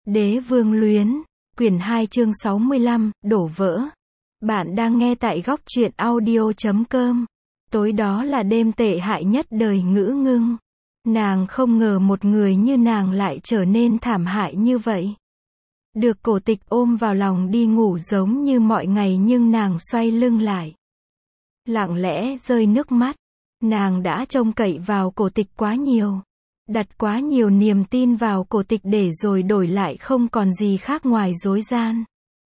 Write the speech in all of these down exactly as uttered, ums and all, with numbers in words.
Đế vương luyến, quyển hai chương sáu mươi lăm, đổ vỡ. Bạn đang nghe tại góc truyện audio chấm com. Tối đó là đêm tệ hại nhất đời Ngữ Ngưng. Nàng không ngờ một người như nàng lại trở nên thảm hại như vậy. Được Cổ Tịch ôm vào lòng đi ngủ giống như mọi ngày nhưng nàng xoay lưng lại. Lặng lẽ rơi nước mắt. Nàng đã trông cậy vào Cổ Tịch quá nhiều. Đặt quá nhiều niềm tin vào Cổ Tịch để rồi đổi lại không còn gì khác ngoài dối gian.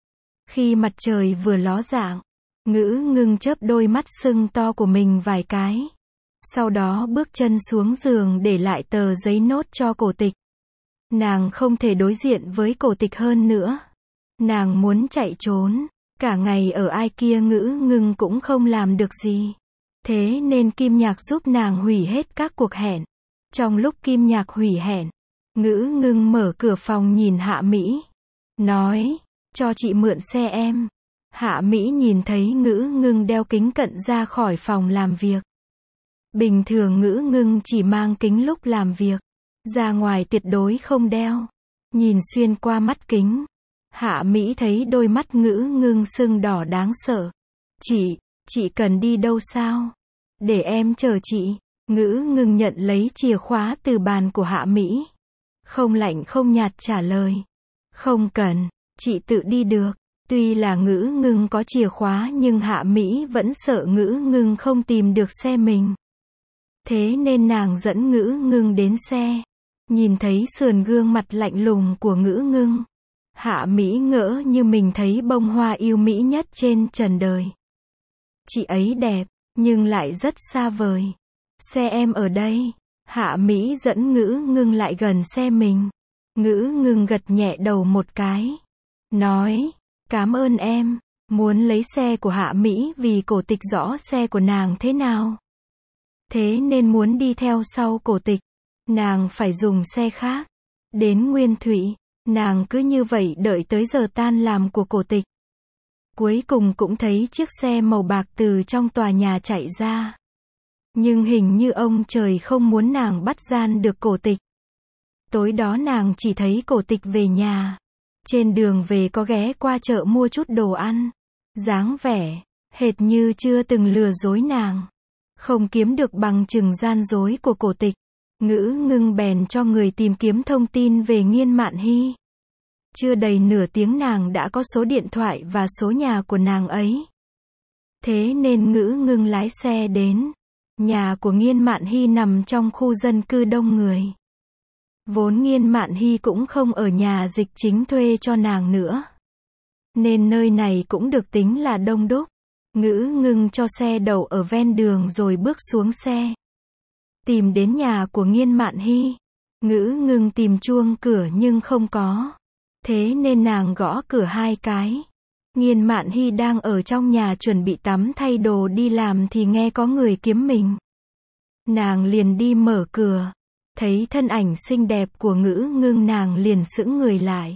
Khi mặt trời vừa ló dạng, Ngữ Ngưng chớp đôi mắt sưng to của mình vài cái. Sau đó bước chân xuống giường để lại tờ giấy nốt cho Cổ Tịch. Nàng không thể đối diện với Cổ Tịch hơn nữa. Nàng muốn chạy trốn. Cả ngày ở ai kia Ngữ Ngưng cũng không làm được gì. Thế nên Kim Nhạc giúp nàng hủy hết các cuộc hẹn. Trong lúc Kim Nhạc hủy hẹn, Ngữ Ngưng mở cửa phòng nhìn Hạ Mỹ. Nói, cho chị mượn xe em. Hạ Mỹ nhìn thấy Ngữ Ngưng đeo kính cận ra khỏi phòng làm việc. Bình thường Ngữ Ngưng chỉ mang kính lúc làm việc. Ra ngoài tuyệt đối không đeo. Nhìn xuyên qua mắt kính. Hạ Mỹ thấy đôi mắt Ngữ Ngưng sưng đỏ đáng sợ. Chị, chị cần đi đâu sao? Để em chờ chị. Ngữ Ngưng nhận lấy chìa khóa từ bàn của Hạ Mỹ. Không lạnh không nhạt trả lời. Không cần, chị tự đi được. Tuy là Ngữ Ngưng có chìa khóa nhưng Hạ Mỹ vẫn sợ Ngữ Ngưng không tìm được xe mình. Thế nên nàng dẫn Ngữ Ngưng đến xe. Nhìn thấy sườn gương mặt lạnh lùng của Ngữ Ngưng. Hạ Mỹ ngỡ như mình thấy bông hoa yêu mỹ nhất trên trần đời. Chị ấy đẹp, nhưng lại rất xa vời. Xe em ở đây. Hạ Mỹ dẫn Ngữ Ngưng lại gần xe mình. Ngữ Ngưng gật nhẹ đầu một cái. Nói, cảm ơn em. Muốn lấy xe của Hạ Mỹ vì Cổ Tịch rõ xe của nàng thế nào. Thế nên muốn đi theo sau Cổ Tịch. Nàng phải dùng xe khác. Đến Nguyên Thụy, nàng cứ như vậy đợi tới giờ tan làm của Cổ Tịch. Cuối cùng cũng thấy chiếc xe màu bạc từ trong tòa nhà chạy ra. Nhưng hình như ông trời không muốn nàng bắt gian được Cổ Tịch. Tối đó nàng chỉ thấy Cổ Tịch về nhà. Trên đường về có ghé qua chợ mua chút đồ ăn. Dáng vẻ, hệt như chưa từng lừa dối nàng. Không kiếm được bằng chứng gian dối của Cổ Tịch. Ngữ Ngưng bèn cho người tìm kiếm thông tin về Nghiên Mạn Hy. Chưa đầy nửa tiếng nàng đã có số điện thoại và số nhà của nàng ấy. Thế nên Ngữ Ngưng lái xe đến. Nhà của Nghiên Mạn Hy nằm trong khu dân cư đông người. Vốn Nghiên Mạn Hy cũng không ở nhà Dịch Chính thuê cho nàng nữa. Nên nơi này cũng được tính là đông đúc. Ngữ Ngưng cho xe đậu ở ven đường rồi bước xuống xe. Tìm đến nhà của Nghiên Mạn Hy. Ngữ Ngưng tìm chuông cửa nhưng không có. Thế nên nàng gõ cửa hai cái. Nghiên Mạn Hy đang ở trong nhà chuẩn bị tắm thay đồ đi làm thì nghe có người kiếm mình. Nàng liền đi mở cửa. Thấy thân ảnh xinh đẹp của Ngữ Ngưng nàng liền sững người lại.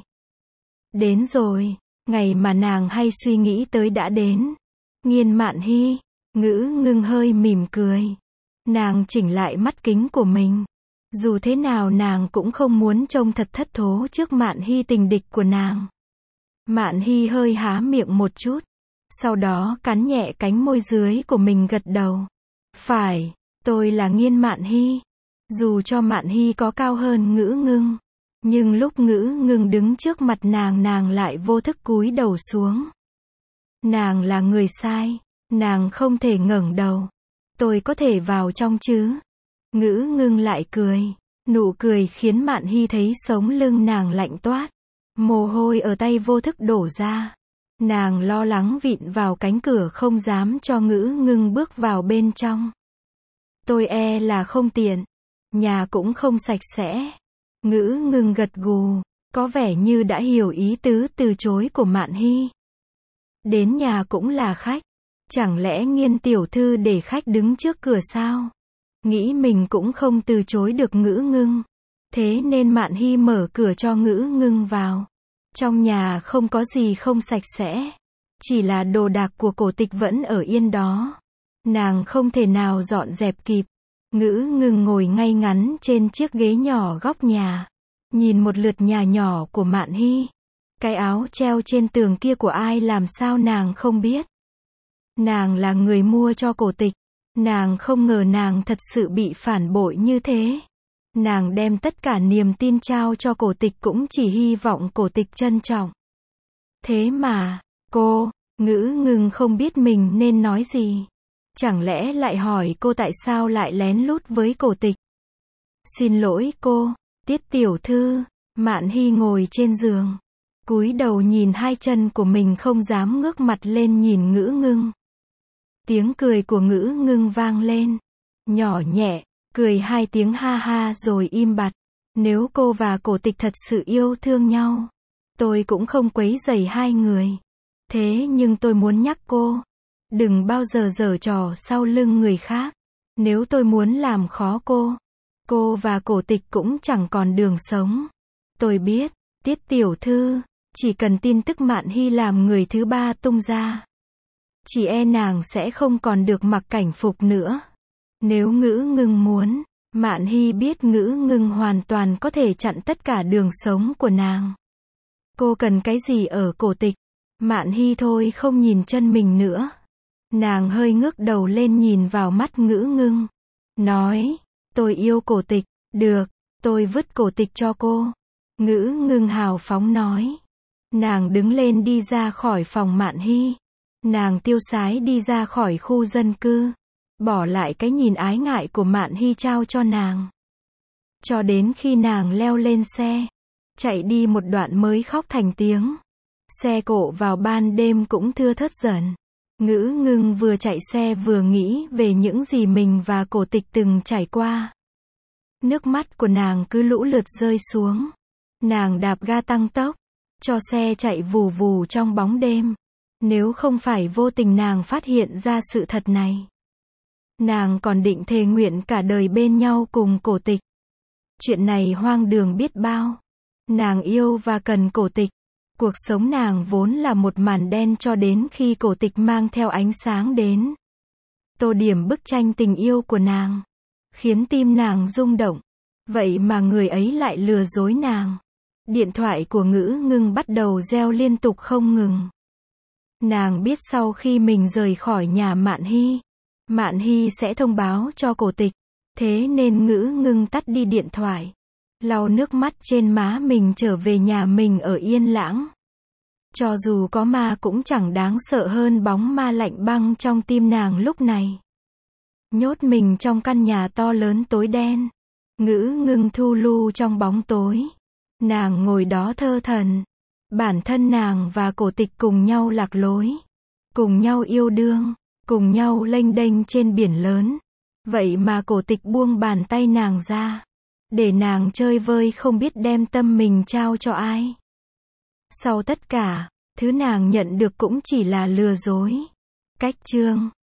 Đến rồi, ngày mà nàng hay suy nghĩ tới đã đến. Nghiên Mạn Hy, Ngữ Ngưng hơi mỉm cười. Nàng chỉnh lại mắt kính của mình. Dù thế nào nàng cũng không muốn trông thật thất thố trước Mạn Hy tình địch của nàng. Mạn Hy hơi há miệng một chút. Sau đó cắn nhẹ cánh môi dưới của mình gật đầu. Phải, tôi là Nghiên Mạn Hy. Dù cho Mạn Hy có cao hơn Ngữ Ngưng. Nhưng lúc Ngữ Ngưng đứng trước mặt nàng nàng lại vô thức cúi đầu xuống. Nàng là người sai. Nàng không thể ngẩng đầu. Tôi có thể vào trong chứ? Ngữ Ngưng lại cười. Nụ cười khiến Mạn Hy thấy sống lưng nàng lạnh toát. Mồ hôi ở tay vô thức đổ ra. Nàng lo lắng vịn vào cánh cửa không dám cho Ngữ Ngưng bước vào bên trong. Tôi e là không tiện. Nhà cũng không sạch sẽ. Ngữ Ngưng gật gù. Có vẻ như đã hiểu ý tứ từ chối của Mạn Hy. Đến nhà cũng là khách. Chẳng lẽ Nghiên tiểu thư để khách đứng trước cửa sao? Nghĩ mình cũng không từ chối được Ngữ Ngưng. Thế nên Mạn Hy mở cửa cho Ngữ Ngưng vào. Trong nhà không có gì không sạch sẽ. Chỉ là đồ đạc của Cổ Tịch vẫn ở yên đó. Nàng không thể nào dọn dẹp kịp. Ngữ Ngưng ngồi ngay ngắn trên chiếc ghế nhỏ góc nhà. nhìn một lượt nhà nhỏ của Mạn Hy. Cái áo treo trên tường kia của ai làm sao nàng không biết. Nàng là người mua cho Cổ Tịch. Nàng không ngờ nàng thật sự bị phản bội như thế. Nàng đem tất cả niềm tin trao cho Cổ Tịch cũng chỉ hy vọng Cổ Tịch trân trọng. Thế mà, cô, Ngữ Ngưng không biết mình nên nói gì. Chẳng lẽ lại hỏi cô tại sao lại lén lút với Cổ Tịch. Xin lỗi cô, Tiết tiểu thư. Mạn Hy ngồi trên giường, cúi đầu nhìn hai chân của mình không dám ngước mặt lên nhìn Ngữ Ngưng. Tiếng cười của Ngữ Ngưng vang lên, nhỏ nhẹ, cười hai tiếng ha ha rồi im bặt. Nếu cô và Cổ Tịch thật sự yêu thương nhau, tôi cũng không quấy rầy hai người. Thế nhưng tôi muốn nhắc cô, đừng bao giờ giở trò sau lưng người khác. Nếu tôi muốn làm khó cô, cô và Cổ Tịch cũng chẳng còn đường sống. Tôi biết, Tiết tiểu thư, chỉ cần tin tức Mạn Hy làm người thứ ba tung ra, chỉ e nàng sẽ không còn được mặc cảnh phục nữa. Nếu Ngữ Ngưng muốn, Mạn Hy biết Ngữ Ngưng hoàn toàn có thể chặn tất cả đường sống của nàng. Cô cần cái gì ở Cổ Tịch? Mạn Hy thôi không nhìn chân mình nữa. Nàng hơi ngước đầu lên nhìn vào mắt Ngữ Ngưng. Nói, tôi yêu Cổ Tịch, được, tôi vứt Cổ Tịch cho cô. Ngữ Ngưng hào phóng nói. Nàng đứng lên đi ra khỏi phòng Mạn Hy. Nàng tiêu sái đi ra khỏi khu dân cư, bỏ lại cái nhìn ái ngại của Mạn Hy trao cho nàng. Cho đến khi nàng leo lên xe, chạy đi một đoạn mới khóc thành tiếng. Xe cộ vào ban đêm cũng thưa thớt dần. Ngữ Ngưng vừa chạy xe vừa nghĩ về những gì mình và Cổ Tịch từng trải qua. Nước mắt của nàng cứ lũ lượt rơi xuống. Nàng đạp ga tăng tốc, cho xe chạy vù vù trong bóng đêm. Nếu không phải vô tình nàng phát hiện ra sự thật này, nàng còn định thề nguyện cả đời bên nhau cùng Cổ Tịch. Chuyện này hoang đường biết bao. Nàng yêu và cần Cổ Tịch. Cuộc sống nàng vốn là một màn đen cho đến khi Cổ Tịch mang theo ánh sáng đến, tô điểm bức tranh tình yêu của nàng, khiến tim nàng rung động. Vậy mà người ấy lại lừa dối nàng. Điện thoại của Ngữ Ngưng bắt đầu reo liên tục không ngừng. Nàng biết sau khi mình rời khỏi nhà Mạn Hy, Mạn Hy sẽ thông báo cho Cổ Tịch. Thế nên Ngữ Ngưng tắt đi điện thoại, lau nước mắt trên má mình trở về nhà mình ở yên lãng. Cho dù có ma cũng chẳng đáng sợ hơn bóng ma lạnh băng trong tim nàng lúc này. Nhốt mình trong căn nhà to lớn tối đen, Ngữ Ngưng thu lu trong bóng tối. Nàng ngồi đó thơ thẩn. Bản thân nàng và Cổ Tịch cùng nhau lạc lối, cùng nhau yêu đương, cùng nhau lênh đênh trên biển lớn. Vậy mà Cổ Tịch buông bàn tay nàng ra, để nàng chơi vơi không biết đem tâm mình trao cho ai. Sau tất cả, thứ nàng nhận được cũng chỉ là lừa dối. Cách chương